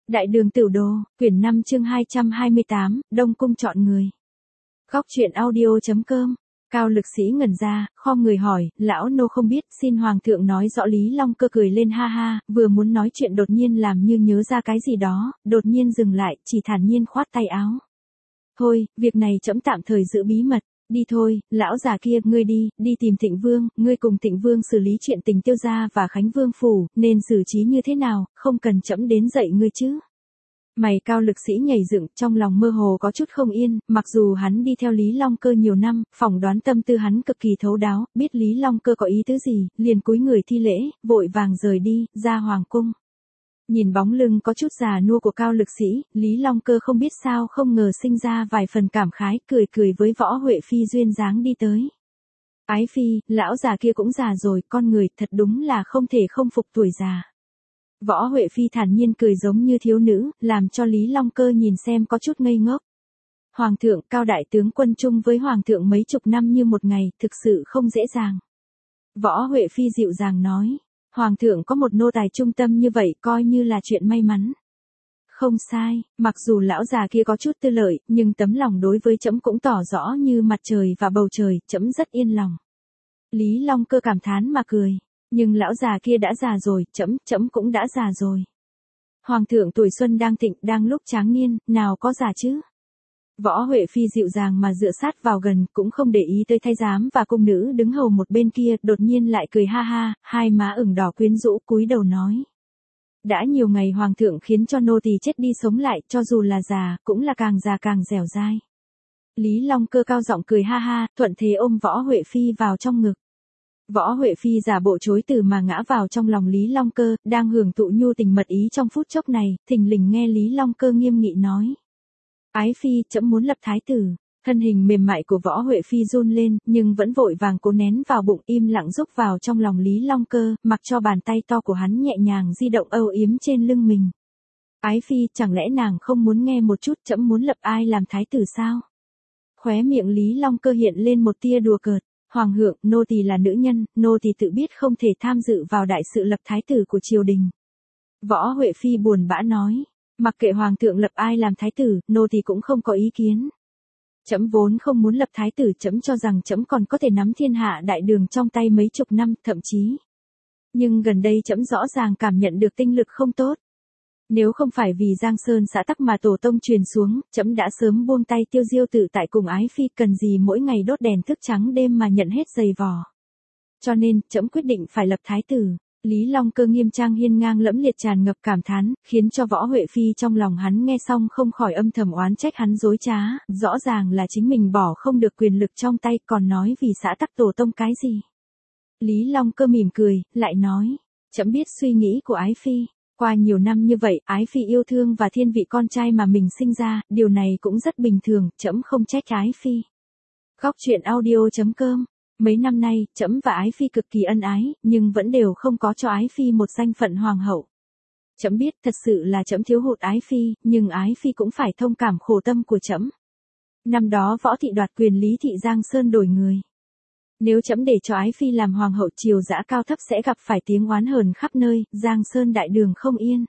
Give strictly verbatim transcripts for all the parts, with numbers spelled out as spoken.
Đại đường Tửu Đồ, quyển năm chương hai trăm hai mươi tám, Đông Cung chọn người. Góc truyện audio chấm com. Cao Lực Sĩ ngẩn ra, khom người hỏi, lão nô không biết, xin hoàng thượng nói rõ. Lý Long Cơ cười lên ha ha, vừa muốn nói chuyện đột nhiên làm như nhớ ra cái gì đó, đột nhiên dừng lại, chỉ thản nhiên khoát tay áo. Thôi, việc này trẫm tạm thời giữ bí mật. Đi thôi, lão già kia, ngươi đi, đi tìm Thịnh Vương, ngươi cùng Thịnh Vương xử lý chuyện tình Tiêu gia và Khánh Vương phủ, nên xử trí như thế nào, không cần trẫm đến dạy ngươi chứ. Mày Cao Lực Sĩ nhảy dựng, trong lòng mơ hồ có chút không yên, mặc dù hắn đi theo Lý Long Cơ nhiều năm, phỏng đoán tâm tư hắn cực kỳ thấu đáo, biết Lý Long Cơ có ý tứ gì, liền cúi người thi lễ, vội vàng rời đi, ra hoàng cung. Nhìn bóng lưng có chút già nua của Cao Lực Sĩ, Lý Long Cơ không biết sao không ngờ sinh ra vài phần cảm khái, cười cười với Võ Huệ Phi duyên dáng đi tới. Ái Phi, lão già kia cũng già rồi, con người thật đúng là không thể không phục tuổi già. Võ Huệ Phi thản nhiên cười giống như thiếu nữ, làm cho Lý Long Cơ nhìn xem có chút ngây ngốc. Hoàng thượng, Cao đại tướng quân chung với hoàng thượng mấy chục năm như một ngày, thực sự không dễ dàng. Võ Huệ Phi dịu dàng nói. Hoàng thượng có một nô tài trung tâm như vậy coi như là chuyện may mắn. Không sai, mặc dù lão già kia có chút tư lợi, nhưng tấm lòng đối với trẫm cũng tỏ rõ như mặt trời và bầu trời, trẫm rất yên lòng. Lý Long Cơ cảm thán mà cười, nhưng lão già kia đã già rồi, trẫm, trẫm cũng đã già rồi. Hoàng thượng tuổi xuân đang thịnh, đang lúc tráng niên, nào có già chứ? Võ Huệ Phi dịu dàng mà dựa sát vào gần, cũng không để ý tới thái giám và cung nữ đứng hầu một bên kia, đột nhiên lại cười ha ha, hai má ửng đỏ quyến rũ, cúi đầu nói. Đã nhiều ngày hoàng thượng khiến cho nô tỳ chết đi sống lại, cho dù là già, cũng là càng già càng dẻo dai. Lý Long Cơ cao giọng cười ha ha, thuận thế ôm Võ Huệ Phi vào trong ngực. Võ Huệ Phi giả bộ chối từ mà ngã vào trong lòng Lý Long Cơ, đang hưởng thụ nhu tình mật ý trong phút chốc này, thình lình nghe Lý Long Cơ nghiêm nghị nói. Ái Phi, trẫm muốn lập thái tử. Thân hình mềm mại của Võ Huệ Phi run lên, nhưng vẫn vội vàng cố nén vào bụng, im lặng rúc vào trong lòng Lý Long Cơ, mặc cho bàn tay to của hắn nhẹ nhàng di động âu yếm trên lưng mình. Ái Phi, chẳng lẽ nàng không muốn nghe một chút trẫm muốn lập ai làm thái tử sao? Khóe miệng Lý Long Cơ hiện lên một tia đùa cợt. Hoàng thượng, nô tỳ là nữ nhân, nô tỳ tự biết không thể tham dự vào đại sự lập thái tử của triều đình. Võ Huệ Phi buồn bã nói. Mặc kệ hoàng thượng lập ai làm thái tử, nô tỳ cũng không có ý kiến. Trẫm vốn không muốn lập thái tử, trẫm cho rằng trẫm còn có thể nắm thiên hạ đại đường trong tay mấy chục năm, thậm chí. Nhưng gần đây trẫm rõ ràng cảm nhận được tinh lực không tốt. Nếu không phải vì Giang Sơn xã tắc mà tổ tông truyền xuống, trẫm đã sớm buông tay tiêu diêu tự tại cùng Ái Phi, cần gì mỗi ngày đốt đèn thức trắng đêm mà nhận hết giày vò. Cho nên, trẫm quyết định phải lập thái tử. Lý Long Cơ nghiêm trang hiên ngang lẫm liệt tràn ngập cảm thán, khiến cho Võ Huệ Phi trong lòng hắn nghe xong không khỏi âm thầm oán trách hắn dối trá, rõ ràng là chính mình bỏ không được quyền lực trong tay, còn nói vì xã tắc tổ tông cái gì. Lý Long Cơ mỉm cười, lại nói, trẫm biết suy nghĩ của Ái Phi, qua nhiều năm như vậy, Ái Phi yêu thương và thiên vị con trai mà mình sinh ra, điều này cũng rất bình thường, trẫm không trách Ái Phi. Góc truyện audio chấm com. Mấy năm nay, trẫm và Ái Phi cực kỳ ân ái, nhưng vẫn đều không có cho Ái Phi một danh phận hoàng hậu. Trẫm biết thật sự là trẫm thiếu hụt Ái Phi, nhưng Ái Phi cũng phải thông cảm khổ tâm của trẫm. Năm đó Võ thị đoạt quyền Lý thị Giang Sơn đổi người. Nếu trẫm để cho Ái Phi làm hoàng hậu, triều dã cao thấp sẽ gặp phải tiếng oán hờn khắp nơi, Giang Sơn đại đường không yên.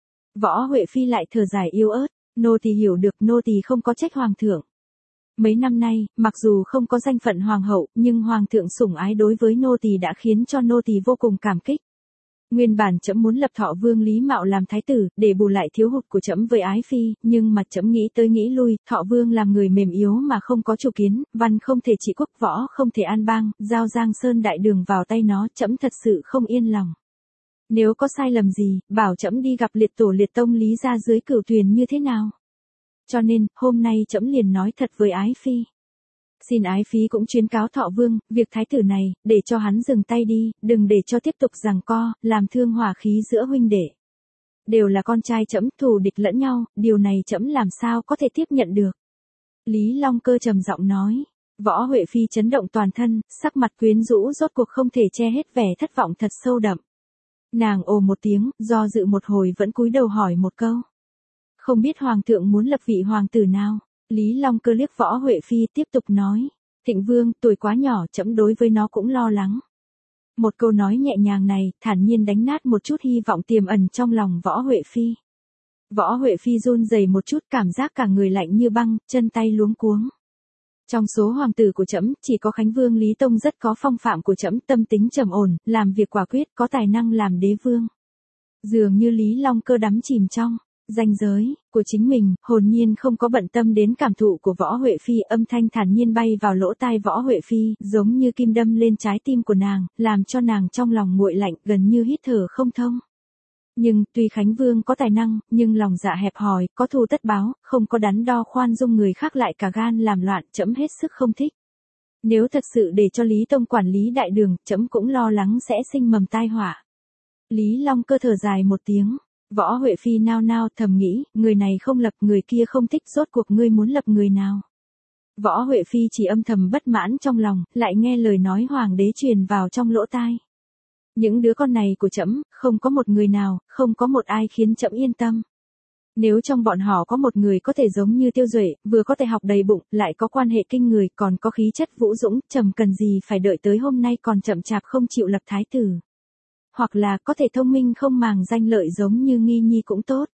Võ Huệ Phi lại thở dài yếu ớt, nô tỳ hiểu được, nô tỳ không có trách hoàng thượng. Mấy năm nay, mặc dù không có danh phận hoàng hậu, nhưng hoàng thượng sủng ái đối với nô tỳ đã khiến cho nô tỳ vô cùng cảm kích. Nguyên bản trẫm muốn lập Thọ Vương Lý Mạo làm thái tử, để bù lại thiếu hụt của trẫm với Ái Phi, nhưng mà trẫm nghĩ tới nghĩ lui, Thọ Vương làm người mềm yếu mà không có chủ kiến, văn không thể trị quốc, võ không thể an bang, giao Giang Sơn đại đường vào tay nó, trẫm thật sự không yên lòng. Nếu có sai lầm gì, bảo trẫm đi gặp liệt tổ liệt tông Lý gia dưới Cửu Tuyền như thế nào? Cho nên, hôm nay trẫm liền nói thật với Ái Phi. Xin Ái Phi cũng chuyến cáo Thọ Vương, việc thái tử này, để cho hắn dừng tay đi, đừng để cho tiếp tục giằng co, làm thương hòa khí giữa huynh đệ. Đều là con trai trẫm, thù địch lẫn nhau, điều này trẫm làm sao có thể tiếp nhận được. Lý Long Cơ trầm giọng nói. Võ Huệ Phi chấn động toàn thân, sắc mặt quyến rũ rốt cuộc không thể che hết vẻ thất vọng thật sâu đậm. Nàng ồ một tiếng, do dự một hồi vẫn cúi đầu hỏi một câu. Không biết hoàng thượng muốn lập vị hoàng tử nào? Lý Long Cơ liếc Võ Huệ Phi tiếp tục nói. Thịnh Vương, tuổi quá nhỏ, trẫm đối với nó cũng lo lắng. Một câu nói nhẹ nhàng này, thản nhiên đánh nát một chút hy vọng tiềm ẩn trong lòng Võ Huệ Phi. Võ Huệ Phi run rẩy một chút, cảm giác cả người lạnh như băng, chân tay luống cuống. Trong số hoàng tử của trẫm, chỉ có Khánh Vương Lý Tông rất có phong phạm của trẫm, tâm tính trầm ổn, làm việc quả quyết, có tài năng làm đế vương. Dường như Lý Long Cơ đắm chìm trong ranh giới của chính mình, hồn nhiên không có bận tâm đến cảm thụ của Võ Huệ Phi, âm thanh thản nhiên bay vào lỗ tai Võ Huệ Phi, giống như kim đâm lên trái tim của nàng, làm cho nàng trong lòng nguội lạnh, gần như hít thở không thông. Nhưng, tuy Khánh Vương có tài năng, nhưng lòng dạ hẹp hòi, có thù tất báo, không có đắn đo khoan dung người khác lại cả gan làm loạn, trẫm hết sức không thích. Nếu thật sự để cho Lý Tông quản lý đại đường, trẫm cũng lo lắng sẽ sinh mầm tai họa. Lý Long Cơ thở dài một tiếng. Võ Huệ Phi nao nao thầm nghĩ, người này không lập, người kia không thích, rốt cuộc ngươi muốn lập người nào. Võ Huệ Phi chỉ âm thầm bất mãn trong lòng, lại nghe lời nói hoàng đế truyền vào trong lỗ tai. Những đứa con này của trẫm, không có một người nào, không có một ai khiến trẫm yên tâm. Nếu trong bọn họ có một người có thể giống như Tiêu Duệ, vừa có thể học đầy bụng, lại có quan hệ kinh người, còn có khí chất vũ dũng, trầm cần gì phải đợi tới hôm nay còn chậm chạp không chịu lập thái tử. Hoặc là có thể thông minh không màng danh lợi giống như Nghi Nhi cũng tốt.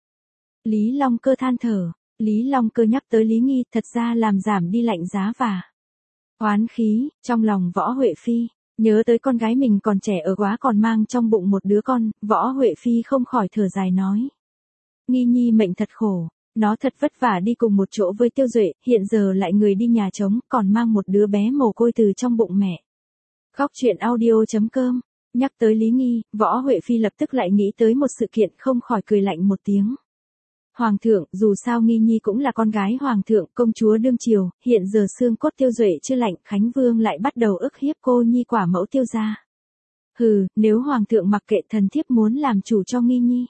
Lý Long Cơ than thở, Lý Long Cơ nhắc tới Lý Nghi, thật ra làm giảm đi lạnh giá và oán khí, trong lòng Võ Huệ Phi. Nhớ tới con gái mình còn trẻ ở quá còn mang trong bụng một đứa con, Võ Huệ Phi không khỏi thở dài nói. Nghi Nhi mệnh thật khổ, nó thật vất vả đi cùng một chỗ với Tiêu Duệ, hiện giờ lại người đi nhà trống, còn mang một đứa bé mồ côi từ trong bụng mẹ. Góc truyện audio chấm com. Nhắc tới Lý Nghi, Võ Huệ Phi lập tức lại nghĩ tới một sự kiện, không khỏi cười lạnh một tiếng. Hoàng thượng, dù sao Nghi Nhi cũng là con gái hoàng thượng, công chúa đương triều, hiện giờ xương cốt Tiêu Duệ chưa lạnh, Khánh Vương lại bắt đầu ức hiếp cô nhi quả mẫu Tiêu gia. Hừ, nếu hoàng thượng mặc kệ, thần thiếp muốn làm chủ cho Nghi Nhi.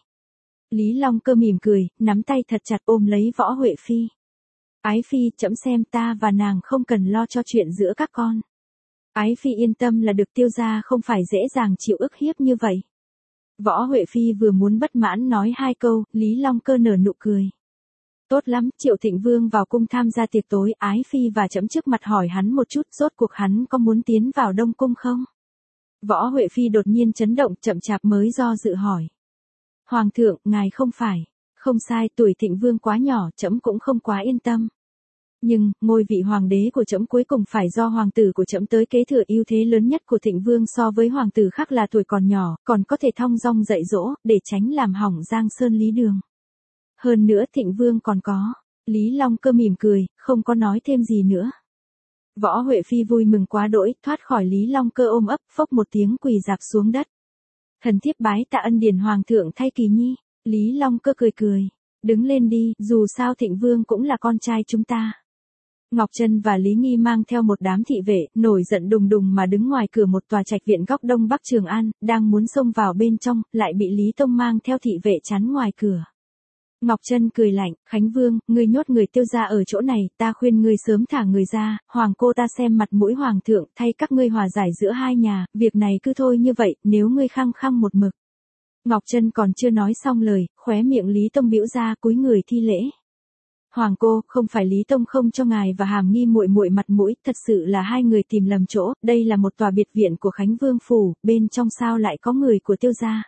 Lý Long Cơ mỉm cười, nắm tay thật chặt ôm lấy Võ Huệ Phi. Ái Phi, trẫm xem ta và nàng không cần lo cho chuyện giữa các con. Ái Phi yên tâm là được, Tiêu gia không phải dễ dàng chịu ức hiếp như vậy. Võ Huệ Phi vừa muốn bất mãn nói hai câu, Lý Long Cơ nở nụ cười. Tốt lắm, Triệu Thịnh Vương vào cung tham gia tiệc tối, Ái Phi và trẫm trước mặt hỏi hắn một chút, rốt cuộc hắn có muốn tiến vào Đông Cung không? Võ Huệ Phi đột nhiên chấn động, chậm chạp mới do dự hỏi. Hoàng thượng, ngài không phải. Không sai, tuổi Thịnh Vương quá nhỏ, trẫm cũng không quá yên tâm. Nhưng, ngôi vị hoàng đế của trẫm cuối cùng phải do hoàng tử của trẫm tới kế thừa, ưu thế lớn nhất của Thịnh Vương so với hoàng tử khác là tuổi còn nhỏ, còn có thể thong dong dạy dỗ, để tránh làm hỏng Giang Sơn Lý Đường. Hơn nữa Thịnh Vương còn có. Lý Long Cơ mỉm cười, không có nói thêm gì nữa. Võ Huệ Phi vui mừng quá đỗi, thoát khỏi Lý Long Cơ ôm ấp, phốc một tiếng quỳ rạp xuống đất. Thần thiếp bái tạ ân điển hoàng thượng thay Kỳ Nhi. Lý Long Cơ cười cười. Đứng lên đi, dù sao Thịnh Vương cũng là con trai chúng ta. Ngọc Trân và Lý Nghi mang theo một đám thị vệ, nổi giận đùng đùng mà đứng ngoài cửa một tòa trạch viện góc đông bắc Trường An, đang muốn xông vào bên trong, lại bị Lý Tông mang theo thị vệ chắn ngoài cửa. Ngọc Trân cười lạnh, Khánh Vương, ngươi nhốt người Tiêu gia ở chỗ này, ta khuyên ngươi sớm thả người ra, hoàng cô ta xem mặt mũi hoàng thượng, thay các ngươi hòa giải giữa hai nhà, việc này cứ thôi như vậy, nếu ngươi khăng khăng một mực. Ngọc Trân còn chưa nói xong lời, khóe miệng Lý Tông bĩu ra, cúi người thi lễ. Hoàng cô, không phải Lý Tông không cho ngài và Hàm Nghi muội muội mặt mũi, thật sự là hai người tìm lầm chỗ, đây là một tòa biệt viện của Khánh Vương phủ, bên trong sao lại có người của Tiêu gia.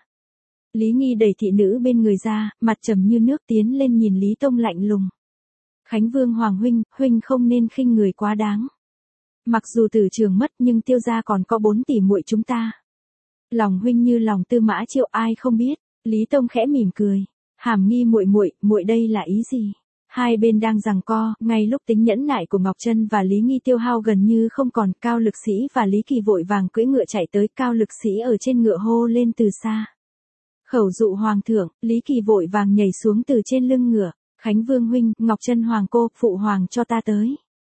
Lý Nghi đẩy thị nữ bên người ra, mặt trầm như nước tiến lên nhìn Lý Tông lạnh lùng. Khánh Vương hoàng huynh, huynh không nên khinh người quá đáng. Mặc dù tử trường mất nhưng Tiêu gia còn có bốn tỷ muội chúng ta. Lòng huynh như lòng Tư Mã Triệu, ai không biết. Lý Tông khẽ mỉm cười. Hàm Nghi muội muội, muội đây là ý gì? Hai bên đang giằng co, ngay lúc tính nhẫn nại của Ngọc Trân và Lý Nghi tiêu hao gần như không còn, Cao Lực Sĩ và Lý Kỳ vội vàng cưỡi ngựa chạy tới, Cao Lực Sĩ ở trên ngựa hô lên từ xa. Khẩu dụ hoàng thượng, Lý Kỳ vội vàng nhảy xuống từ trên lưng ngựa. Khánh Vương huynh, Ngọc Trân hoàng cô, phụ hoàng cho ta tới.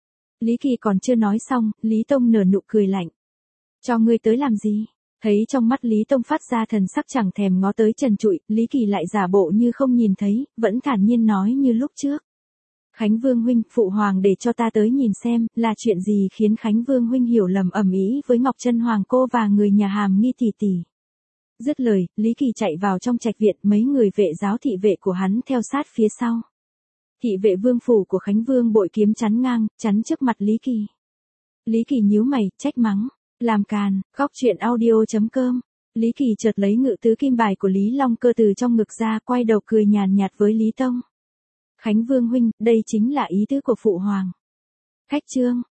Lý Kỳ còn chưa nói xong, Lý Tông nở nụ cười lạnh. Cho ngươi tới làm gì? Thấy trong mắt Lý Tông phát ra thần sắc chẳng thèm ngó tới trần trụi, Lý Kỳ lại giả bộ như không nhìn thấy, vẫn thản nhiên nói như lúc trước. Khánh Vương huynh, phụ hoàng để cho ta tới nhìn xem, là chuyện gì khiến Khánh Vương huynh hiểu lầm ầm ĩ với Ngọc Trân hoàng cô và người nhà Hàm Nghi tỷ tỷ. Dứt lời, Lý Kỳ chạy vào trong trạch viện, mấy người vệ giáo thị vệ của hắn theo sát phía sau. Thị vệ vương phủ của Khánh Vương bội kiếm chắn ngang, chắn trước mặt Lý Kỳ. Lý Kỳ nhíu mày, trách mắng. Làm càn, góc truyện audio chấm com Lý Kỳ chợt lấy ngự tứ kim bài của Lý Long Cơ từ trong ngực ra, quay đầu cười nhàn nhạt với Lý Tông. Khánh Vương huynh, đây chính là ý tứ của phụ hoàng. Khách trương.